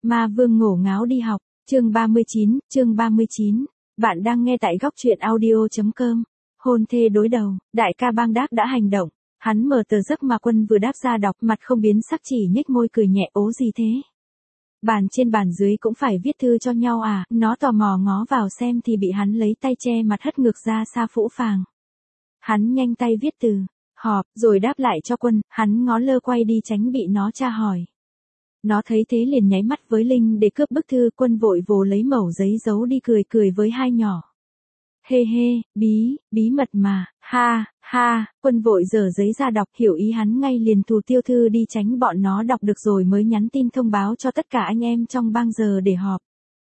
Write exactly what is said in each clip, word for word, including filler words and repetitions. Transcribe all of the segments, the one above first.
Ma vương ngổ ngáo đi học, chương ba mươi chín, chương ba mươi chín. Bạn đang nghe tại góc truyện audio chấm com. Hôn thê đối đầu, đại ca Bang Đác đã hành động. Hắn mở tờ giấc mà Quân vừa đáp ra đọc, mặt không biến sắc, chỉ nhếch môi cười nhẹ. Ố gì thế? Bàn trên bàn dưới cũng phải viết thư cho nhau à? Nó tò mò ngó vào xem thì bị hắn lấy tay che mặt hất ngược ra xa phũ phàng. Hắn nhanh tay viết từ họp rồi đáp lại cho Quân. Hắn ngó lơ quay đi tránh bị nó tra hỏi. Nó thấy thế liền nháy mắt với Linh để cướp bức thư. Quân vội vồ lấy mẩu giấy giấu đi, cười cười với hai nhỏ. Hê hê, bí, bí mật mà, ha, ha. Quân vội giở giấy ra đọc, hiểu ý hắn ngay liền thù tiêu thư đi tránh bọn nó đọc được rồi mới nhắn tin thông báo cho tất cả anh em trong bang giờ để họp.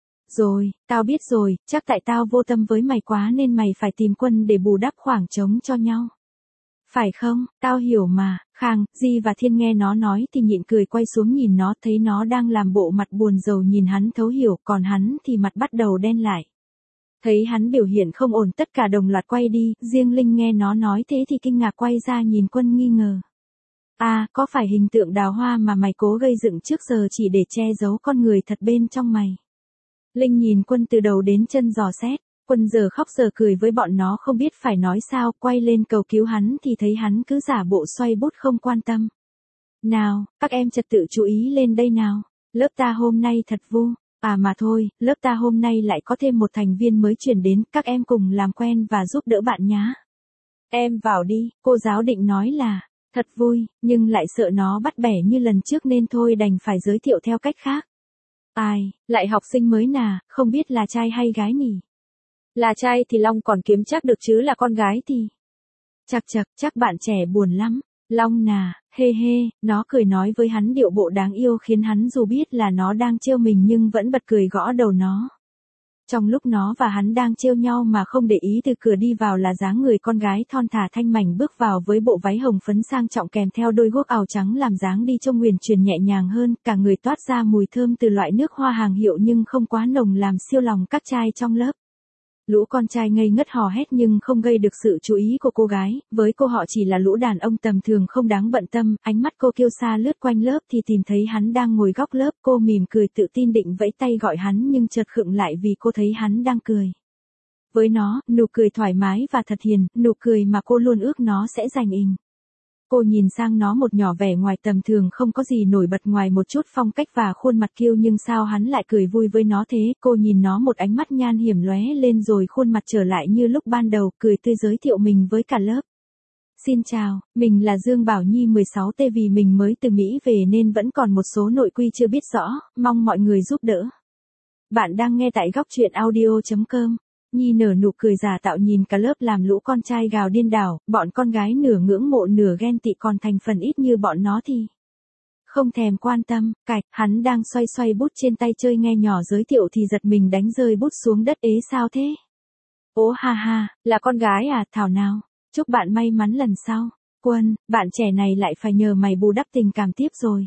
Rồi, tao biết rồi, chắc tại tao vô tâm với mày quá nên mày phải tìm Quân để bù đắp khoảng trống cho nhau. Phải không, tao hiểu mà. Khang, Di và Thiên nghe nó nói thì nhịn cười quay xuống nhìn nó, thấy nó đang làm bộ mặt buồn rầu nhìn hắn thấu hiểu, còn hắn thì mặt bắt đầu đen lại. Thấy hắn biểu hiện không ổn, tất cả đồng loạt quay đi, riêng Linh nghe nó nói thế thì kinh ngạc quay ra nhìn Quân nghi ngờ. À, có phải hình tượng đào hoa mà mày cố gây dựng trước giờ chỉ để che giấu con người thật bên trong mày? Linh nhìn Quân từ đầu đến chân dò xét. Quân giờ khóc giờ cười với bọn nó không biết phải nói sao, quay lên cầu cứu hắn thì thấy hắn cứ giả bộ xoay bút không quan tâm. Nào, các em trật tự chú ý lên đây nào, lớp ta hôm nay thật vui. À mà thôi, lớp ta hôm nay lại có thêm một thành viên mới chuyển đến, các em cùng làm quen và giúp đỡ bạn nhá. Em vào đi, cô giáo định nói là, thật vui, nhưng lại sợ nó bắt bẻ như lần trước nên thôi đành phải giới thiệu theo cách khác. Ai, lại học sinh mới nà, không biết là trai hay gái nhỉ? Là trai thì Long còn kiếm chắc được chứ là con gái thì... Chạc chạc, chắc bạn trẻ buồn lắm. Long nà, hê hê, nó cười nói với hắn điệu bộ đáng yêu khiến hắn dù biết là nó đang trêu mình nhưng vẫn bật cười gõ đầu nó. Trong lúc nó và hắn đang trêu nhau mà không để ý, từ cửa đi vào là dáng người con gái thon thả thanh mảnh bước vào với bộ váy hồng phấn sang trọng kèm theo đôi guốc áo trắng làm dáng đi trông nguyền truyền nhẹ nhàng hơn, cả người toát ra mùi thơm từ loại nước hoa hàng hiệu nhưng không quá nồng làm siêu lòng các trai trong lớp. Lũ con trai ngây ngất hò hét nhưng không gây được sự chú ý của cô gái, với cô họ chỉ là lũ đàn ông tầm thường không đáng bận tâm. Ánh mắt cô kiêu sa lướt quanh lớp thì tìm thấy hắn đang ngồi góc lớp, cô mỉm cười tự tin định vẫy tay gọi hắn nhưng chợt khựng lại vì cô thấy hắn đang cười. Với nó, nụ cười thoải mái và thật hiền, nụ cười mà cô luôn ước nó sẽ dành ình. Cô nhìn sang nó một nhỏ vẻ ngoài tầm thường không có gì nổi bật ngoài một chút phong cách và khuôn mặt kiêu, nhưng sao hắn lại cười vui với nó thế? Cô nhìn nó một ánh mắt nhan hiểm lóe lên rồi khuôn mặt trở lại như lúc ban đầu, cười tươi giới thiệu mình với cả lớp. Xin chào, mình là Dương Bảo Nhi mười sáu T, vì mình mới từ Mỹ về nên vẫn còn một số nội quy chưa biết rõ, mong mọi người giúp đỡ. Bạn đang nghe tại góc truyện audio chấm com. Nhi nở nụ cười giả tạo nhìn cả lớp làm lũ con trai gào điên đảo, bọn con gái nửa ngưỡng mộ nửa ghen tị, còn thành phần ít như bọn nó thì không thèm quan tâm. Cạch, hắn đang xoay xoay bút trên tay chơi nghe nhỏ giới thiệu thì giật mình đánh rơi bút xuống đất. Ế sao thế? Ố ha ha, là con gái à? Thảo nào, chúc bạn may mắn lần sau. Quân, bạn trẻ này lại phải nhờ mày bù đắp tình cảm tiếp rồi.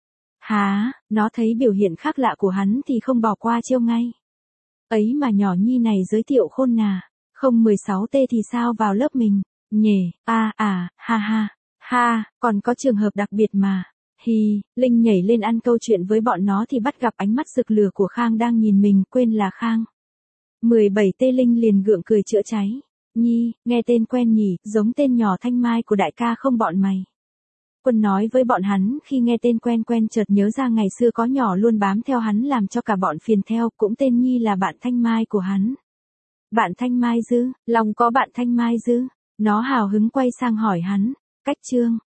Hả? Nó thấy biểu hiện khác lạ của hắn thì không bỏ qua chiêu ngay. Ấy mà nhỏ Nhi này giới thiệu khôn nà, không mười sáu T thì sao vào lớp mình, nhề, a à, à, ha ha, ha, còn có trường hợp đặc biệt mà, hi. Linh nhảy lên ăn câu chuyện với bọn nó thì bắt gặp ánh mắt rực lửa của Khang đang nhìn mình, quên là Khang. mười bảy T. Linh liền gượng cười chữa cháy, Nhi, nghe tên quen nhỉ, giống tên nhỏ Thanh Mai của đại ca không bọn mày? Quân nói với bọn hắn khi nghe tên quen quen chợt nhớ ra ngày xưa có nhỏ luôn bám theo hắn làm cho cả bọn phiền theo, cũng tên Nhi là bạn Thanh Mai của hắn. Bạn Thanh Mai dư, Long có bạn Thanh Mai dư? Nó hào hứng quay sang hỏi hắn. Cách chương,